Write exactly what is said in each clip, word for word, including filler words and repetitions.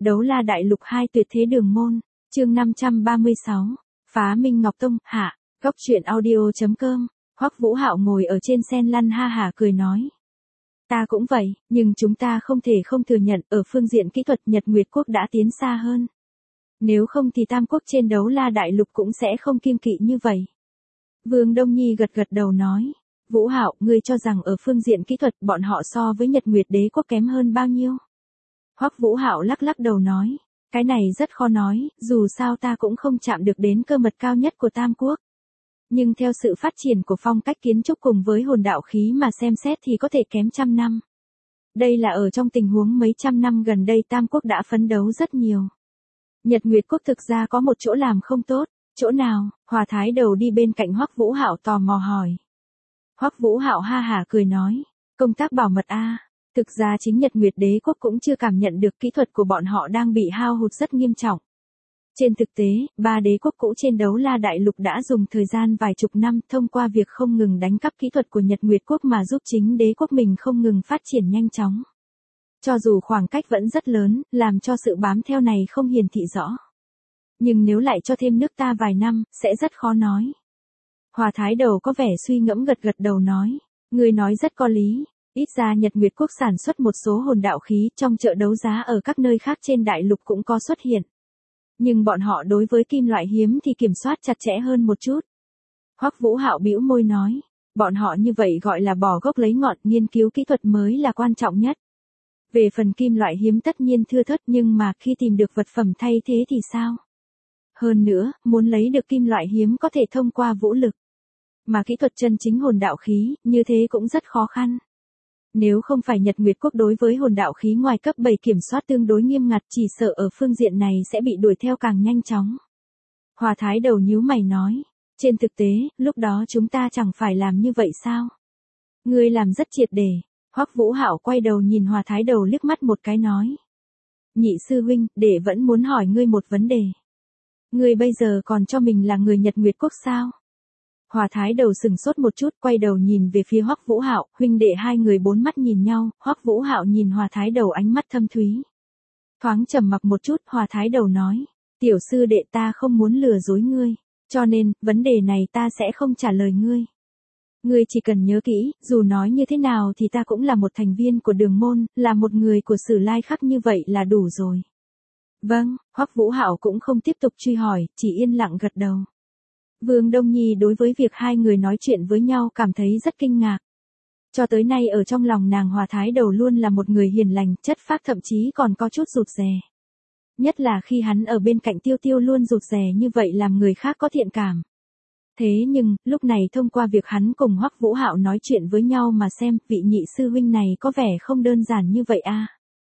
Đấu La Đại Lục hai tuyệt thế đường môn, chương năm trăm ba mươi sáu, phá Minh Ngọc Tông, hạ, góc truyện audio.com, Hoắc Vũ Hạo ngồi ở trên sen lăn ha hả cười nói. Ta cũng vậy, nhưng chúng ta không thể không thừa nhận ở phương diện kỹ thuật Nhật Nguyệt Quốc đã tiến xa hơn. Nếu không thì Tam Quốc trên Đấu La Đại Lục cũng sẽ không kiêng kỵ như vậy. Vương Đông Nhi gật gật đầu nói, Vũ Hạo, ngươi cho rằng ở phương diện kỹ thuật bọn họ so với Nhật Nguyệt Đế Quốc kém hơn bao nhiêu? Hoắc Vũ Hạo lắc lắc đầu nói, cái này rất khó nói, dù sao ta cũng không chạm được đến cơ mật cao nhất của Tam Quốc. Nhưng theo sự phát triển của phong cách kiến trúc cùng với hồn đạo khí mà xem xét thì có thể kém trăm năm. Đây là ở trong tình huống mấy trăm năm gần đây Tam Quốc đã phấn đấu rất nhiều. Nhật Nguyệt Quốc thực ra có một chỗ làm không tốt, chỗ nào? Hòa Thái Đầu đi bên cạnh Hoắc Vũ Hạo tò mò hỏi. Hoắc Vũ Hạo ha hả cười nói, công tác bảo mật a. Thực ra chính Nhật Nguyệt Đế Quốc cũng chưa cảm nhận được kỹ thuật của bọn họ đang bị hao hụt rất nghiêm trọng. Trên thực tế, ba đế quốc cũ trên Đấu La Đại Lục đã dùng thời gian vài chục năm thông qua việc không ngừng đánh cắp kỹ thuật của Nhật Nguyệt Quốc mà giúp chính đế quốc mình không ngừng phát triển nhanh chóng. Cho dù khoảng cách vẫn rất lớn, làm cho sự bám theo này không hiển thị rõ. Nhưng nếu lại cho thêm nước ta vài năm, sẽ rất khó nói. Hòa Thái Đầu có vẻ suy ngẫm gật gật đầu nói, người nói rất có lý. Ít ra Nhật Nguyệt Quốc sản xuất một số hồn đạo khí trong chợ đấu giá ở các nơi khác trên đại lục cũng có xuất hiện. Nhưng bọn họ đối với kim loại hiếm thì kiểm soát chặt chẽ hơn một chút. Hoắc Vũ Hạo bĩu môi nói, bọn họ như vậy gọi là bỏ gốc lấy ngọn, nghiên cứu kỹ thuật mới là quan trọng nhất. Về phần kim loại hiếm tất nhiên thưa thớt nhưng mà khi tìm được vật phẩm thay thế thì sao? Hơn nữa, muốn lấy được kim loại hiếm có thể thông qua vũ lực. Mà kỹ thuật chân chính hồn đạo khí, như thế cũng rất khó khăn. Nếu không phải Nhật Nguyệt Quốc đối với hồn đạo khí ngoài cấp bảy kiểm soát tương đối nghiêm ngặt chỉ sợ ở phương diện này sẽ bị đuổi theo càng nhanh chóng. Hòa Thái Đầu nhíu mày nói, trên thực tế, lúc đó chúng ta chẳng phải làm như vậy sao? Ngươi làm rất triệt để. Hoắc Vũ Hạo quay đầu nhìn Hòa Thái Đầu liếc mắt một cái nói. Nhị sư huynh, đệ vẫn muốn hỏi ngươi một vấn đề. Ngươi bây giờ còn cho mình là người Nhật Nguyệt Quốc sao? Hòa Thái Đầu sừng sốt một chút, quay đầu nhìn về phía Hoắc Vũ Hạo, huynh đệ hai người bốn mắt nhìn nhau, Hoắc Vũ Hạo nhìn Hòa Thái Đầu ánh mắt thâm thúy. Thoáng trầm mặc một chút, Hòa Thái Đầu nói, tiểu sư đệ ta không muốn lừa dối ngươi, cho nên, vấn đề này ta sẽ không trả lời ngươi. Ngươi chỉ cần nhớ kỹ, dù nói như thế nào thì ta cũng là một thành viên của đường môn, là một người của Sử Lai Khắc như vậy là đủ rồi. Vâng, Hoắc Vũ Hạo cũng không tiếp tục truy hỏi, chỉ yên lặng gật đầu. Vương Đông Nhi đối với việc hai người nói chuyện với nhau cảm thấy rất kinh ngạc. Cho tới nay ở trong lòng nàng Hòa Thái Đầu luôn là một người hiền lành, chất phác thậm chí còn có chút rụt rè. Nhất là khi hắn ở bên cạnh Tiêu Tiêu luôn rụt rè như vậy làm người khác có thiện cảm. Thế nhưng, lúc này thông qua việc hắn cùng Hoắc Vũ Hạo nói chuyện với nhau mà xem, vị nhị sư huynh này có vẻ không đơn giản như vậy a.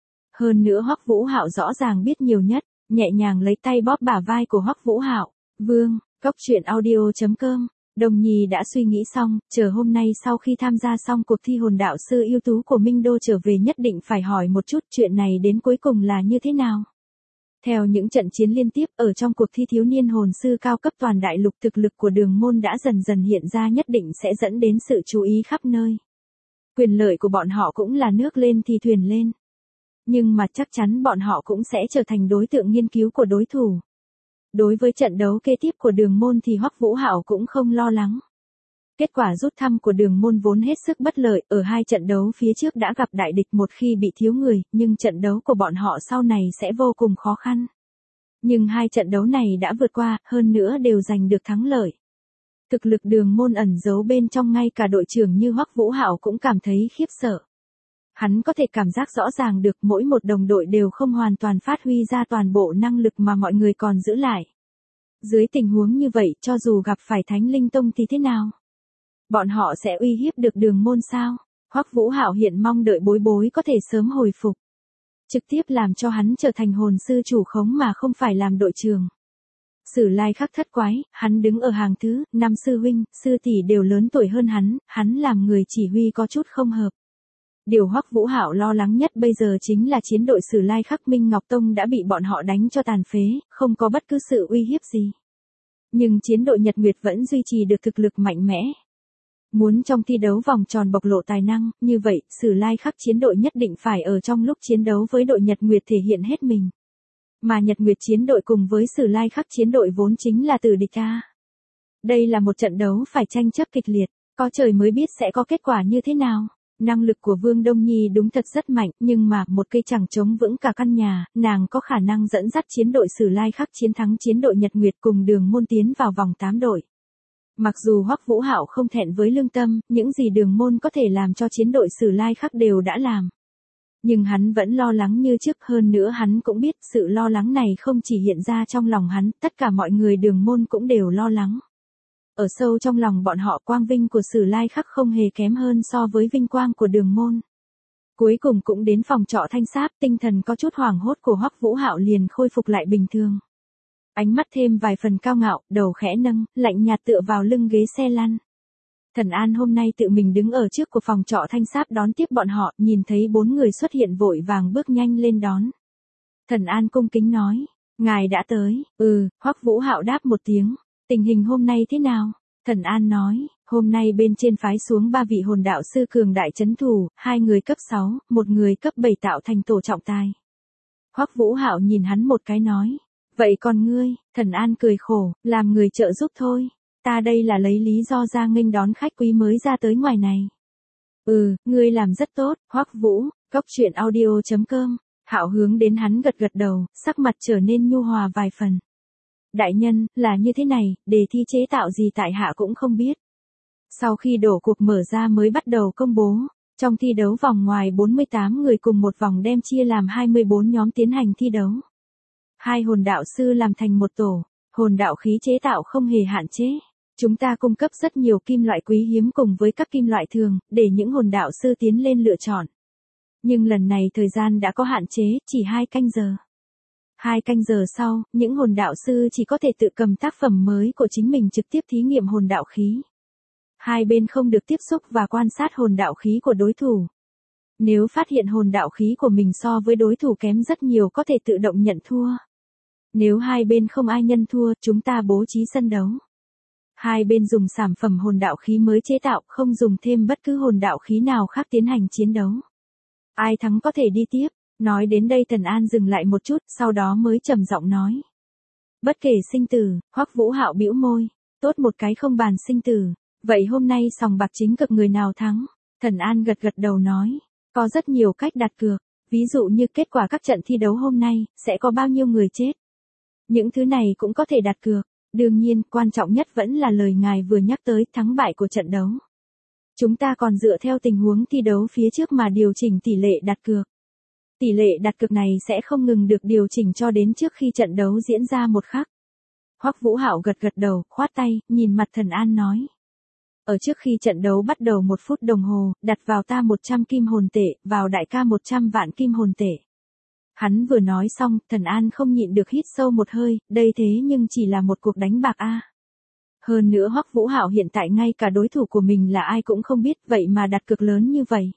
Hơn nữa Hoắc Vũ Hạo rõ ràng biết nhiều nhất, nhẹ nhàng lấy tay bóp bả vai của Hoắc Vũ Hạo, "Vương, góc truyện audio.com." Đồng Nhi đã suy nghĩ xong, chờ hôm nay sau khi tham gia xong cuộc thi hồn đạo sư ưu tú của Minh Đô trở về nhất định phải hỏi một chút chuyện này đến cuối cùng là như thế nào. Theo những trận chiến liên tiếp ở trong cuộc thi thiếu niên hồn sư cao cấp toàn đại lục, thực lực của đường môn đã dần dần hiện ra, nhất định sẽ dẫn đến sự chú ý khắp nơi. Quyền lợi của bọn họ cũng là nước lên thì thuyền lên. Nhưng mà chắc chắn bọn họ cũng sẽ trở thành đối tượng nghiên cứu của đối thủ. Đối với trận đấu kế tiếp của đường môn thì Hoắc Vũ Hạo cũng không lo lắng. Kết quả rút thăm của đường môn vốn hết sức bất lợi, ở hai trận đấu phía trước đã gặp đại địch một khi bị thiếu người, nhưng trận đấu của bọn họ sau này sẽ vô cùng khó khăn. Nhưng hai trận đấu này đã vượt qua, hơn nữa đều giành được thắng lợi. Thực lực đường môn ẩn giấu bên trong, ngay cả đội trưởng như Hoắc Vũ Hạo cũng cảm thấy khiếp sợ. Hắn có thể cảm giác rõ ràng được mỗi một đồng đội đều không hoàn toàn phát huy ra toàn bộ năng lực mà mọi người còn giữ lại. Dưới tình huống như vậy, cho dù gặp phải Thánh Linh Tông thì thế nào? Bọn họ sẽ uy hiếp được đường môn sao? Hoắc Vũ Hạo hiện mong đợi Bối Bối có thể sớm hồi phục. Trực tiếp làm cho hắn trở thành hồn sư chủ khống mà không phải làm đội trưởng. Sử Lai Khắc thất quái, hắn đứng ở hàng thứ, năm sư huynh, sư tỷ đều lớn tuổi hơn hắn, hắn làm người chỉ huy có chút không hợp. Điều Hoắc Vũ Hạo lo lắng nhất bây giờ chính là chiến đội Sử Lai Khắc Minh Ngọc Tông đã bị bọn họ đánh cho tàn phế, không có bất cứ sự uy hiếp gì. Nhưng chiến đội Nhật Nguyệt vẫn duy trì được thực lực mạnh mẽ. Muốn trong thi đấu vòng tròn bộc lộ tài năng, như vậy, Sử Lai Khắc chiến đội nhất định phải ở trong lúc chiến đấu với đội Nhật Nguyệt thể hiện hết mình. Mà Nhật Nguyệt chiến đội cùng với Sử Lai Khắc chiến đội vốn chính là tử địch a. Đây là một trận đấu phải tranh chấp kịch liệt, có trời mới biết sẽ có kết quả như thế nào. Năng lực của Vương Đông Nhi đúng thật rất mạnh, nhưng mà một cây chẳng chống vững cả căn nhà, nàng có khả năng dẫn dắt chiến đội Sử Lai Khắc chiến thắng chiến đội Nhật Nguyệt cùng Đường Môn tiến vào vòng tám đội. Mặc dù Hoắc Vũ Hạo không thẹn với lương tâm, những gì Đường Môn có thể làm cho chiến đội Sử Lai Khắc đều đã làm. Nhưng hắn vẫn lo lắng như trước, hơn nữa hắn cũng biết sự lo lắng này không chỉ hiện ra trong lòng hắn, tất cả mọi người Đường Môn cũng đều lo lắng. Ở sâu trong lòng bọn họ, quang vinh của Sử Lai Khắc không hề kém hơn so với vinh quang của Đường Môn. Cuối cùng cũng đến phòng trọ Thanh Sáp, tinh thần có chút hoảng hốt của Hoắc Vũ Hạo liền khôi phục lại bình thường. Ánh mắt thêm vài phần cao ngạo, đầu khẽ nâng, lạnh nhạt tựa vào lưng ghế xe lăn. Thần An hôm nay tự mình đứng ở trước của phòng trọ Thanh Sáp đón tiếp bọn họ, nhìn thấy bốn người xuất hiện vội vàng bước nhanh lên đón. Thần An cung kính nói, ngài đã tới. Ừ, Hoắc Vũ Hạo đáp một tiếng. Tình hình hôm nay thế nào? Thần An nói, hôm nay bên trên phái xuống ba vị hồn đạo sư cường đại chấn thủ, hai người cấp sáu, một người cấp bảy tạo thành tổ trọng tài. Hoắc Vũ Hạo nhìn hắn một cái nói, vậy còn ngươi? Thần An cười khổ, làm người trợ giúp thôi. Ta đây là lấy lý do ra nghênh đón khách quý mới ra tới ngoài này. Ừ, ngươi làm rất tốt, Hoắc Vũ. Cốc truyện audio chấm com. Hạo hướng đến hắn gật gật đầu, sắc mặt trở nên nhu hòa vài phần. Đại nhân, là như thế này, đề thi chế tạo gì tại hạ cũng không biết. Sau khi đổ cuộc mở ra mới bắt đầu công bố. Trong thi đấu vòng ngoài bốn mươi tám người cùng một vòng đem chia làm hai mươi bốn nhóm tiến hành thi đấu. Hai hồn đạo sư làm thành một tổ, hồn đạo khí chế tạo không hề hạn chế. Chúng ta cung cấp rất nhiều kim loại quý hiếm cùng với các kim loại thường, để những hồn đạo sư tiến lên lựa chọn. Nhưng lần này thời gian đã có hạn chế, chỉ hai canh giờ. Hai canh giờ sau, những hồn đạo sư chỉ có thể tự cầm tác phẩm mới của chính mình trực tiếp thí nghiệm hồn đạo khí. Hai bên không được tiếp xúc và quan sát hồn đạo khí của đối thủ. Nếu phát hiện hồn đạo khí của mình so với đối thủ kém rất nhiều có thể tự động nhận thua. Nếu hai bên không ai nhận thua, chúng ta bố trí sân đấu. Hai bên dùng sản phẩm hồn đạo khí mới chế tạo, không dùng thêm bất cứ hồn đạo khí nào khác tiến hành chiến đấu. Ai thắng có thể đi tiếp. Nói đến đây Tần An dừng lại một chút, sau đó mới trầm giọng nói. Bất kể sinh tử, Hoắc Vũ Hạo bĩu môi. Tốt một cái không bàn sinh tử. Vậy hôm nay sòng bạc chính cực người nào thắng? Thần An gật gật đầu nói. Có rất nhiều cách đặt cược. Ví dụ như kết quả các trận thi đấu hôm nay, sẽ có bao nhiêu người chết. Những thứ này cũng có thể đặt cược. Đương nhiên, quan trọng nhất vẫn là lời ngài vừa nhắc tới, thắng bại của trận đấu. Chúng ta còn dựa theo tình huống thi đấu phía trước mà điều chỉnh tỷ lệ đặt cược. Tỷ lệ đặt cược này sẽ không ngừng được điều chỉnh cho đến trước khi trận đấu diễn ra một khắc. Hoắc Vũ Hạo gật gật đầu, khoát tay, nhìn mặt Thần An nói. Ở trước khi trận đấu bắt đầu một phút đồng hồ, đặt vào ta một trăm kim hồn tệ, vào đại ca một trăm vạn kim hồn tệ. Hắn vừa nói xong, Thần An không nhịn được hít sâu một hơi, đây thế nhưng chỉ là một cuộc đánh bạc a. Hơn nữa Hoắc Vũ Hạo hiện tại ngay cả đối thủ của mình là ai cũng không biết, vậy mà đặt cược lớn như vậy.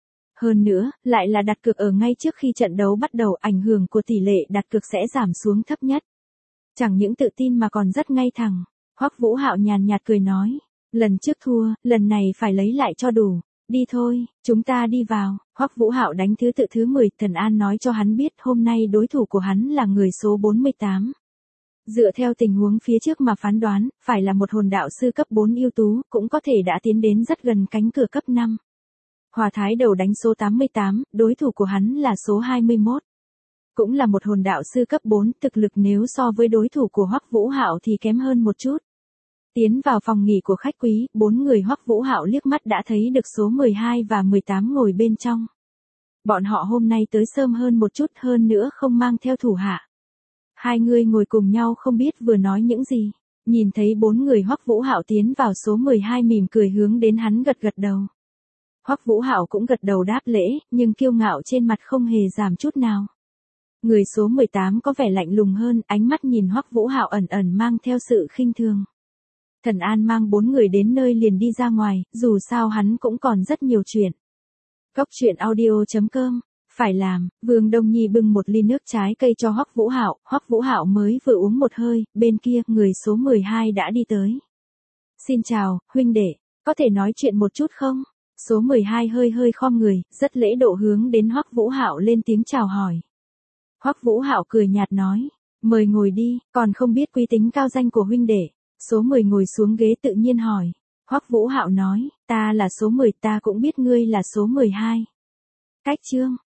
Hơn nữa, lại là đặt cược ở ngay trước khi trận đấu bắt đầu, ảnh hưởng của tỷ lệ đặt cược sẽ giảm xuống thấp nhất. Chẳng những tự tin mà còn rất ngay thẳng. Hoắc Vũ Hạo nhàn nhạt cười nói, lần trước thua, lần này phải lấy lại cho đủ. Đi thôi, chúng ta đi vào. Hoắc Vũ Hạo đánh thứ tự thứ mười, Thần An nói cho hắn biết hôm nay đối thủ của hắn là người số bốn mươi tám. Dựa theo tình huống phía trước mà phán đoán, phải là một hồn đạo sư cấp bốn ưu tú, cũng có thể đã tiến đến rất gần cánh cửa cấp năm. Hòa Thái đầu đánh số tám mươi tám, đối thủ của hắn là số hai mươi mốt. Cũng là một hồn đạo sư cấp bốn, thực lực nếu so với đối thủ của Hoắc Vũ Hạo thì kém hơn một chút. Tiến vào phòng nghỉ của khách quý, bốn người Hoắc Vũ Hạo liếc mắt đã thấy được số mười hai và mười tám ngồi bên trong. Bọn họ hôm nay tới sớm hơn một chút, hơn nữa không mang theo thủ hạ. Hai người ngồi cùng nhau không biết vừa nói những gì. Nhìn thấy bốn người Hoắc Vũ Hạo tiến vào, số mười hai mỉm cười hướng đến hắn gật gật đầu. Hoắc Vũ Hạo cũng gật đầu đáp lễ, nhưng kiêu ngạo trên mặt không hề giảm chút nào. Người số mười tám có vẻ lạnh lùng hơn, ánh mắt nhìn Hoắc Vũ Hạo ẩn ẩn mang theo sự khinh thường. Thần An mang bốn người đến nơi liền đi ra ngoài, dù sao hắn cũng còn rất nhiều chuyện. Cốc truyện audio chấm com. Phải làm. Vương Đông Nhi bưng một ly nước trái cây cho Hoắc Vũ Hạo, Hoắc Vũ Hạo mới vừa uống một hơi, bên kia người số mười hai đã đi tới. Xin chào, huynh đệ, có thể nói chuyện một chút không? Số mười hai hơi hơi khom người, rất lễ độ hướng đến Hoắc Vũ Hạo lên tiếng chào hỏi. Hoắc Vũ Hạo cười nhạt nói, mời ngồi đi, còn không biết quý tính cao danh của huynh đệ. Số mười ngồi xuống ghế tự nhiên hỏi. Hoắc Vũ Hạo nói, ta là số mười, ta cũng biết ngươi là số mười hai. Cách chương,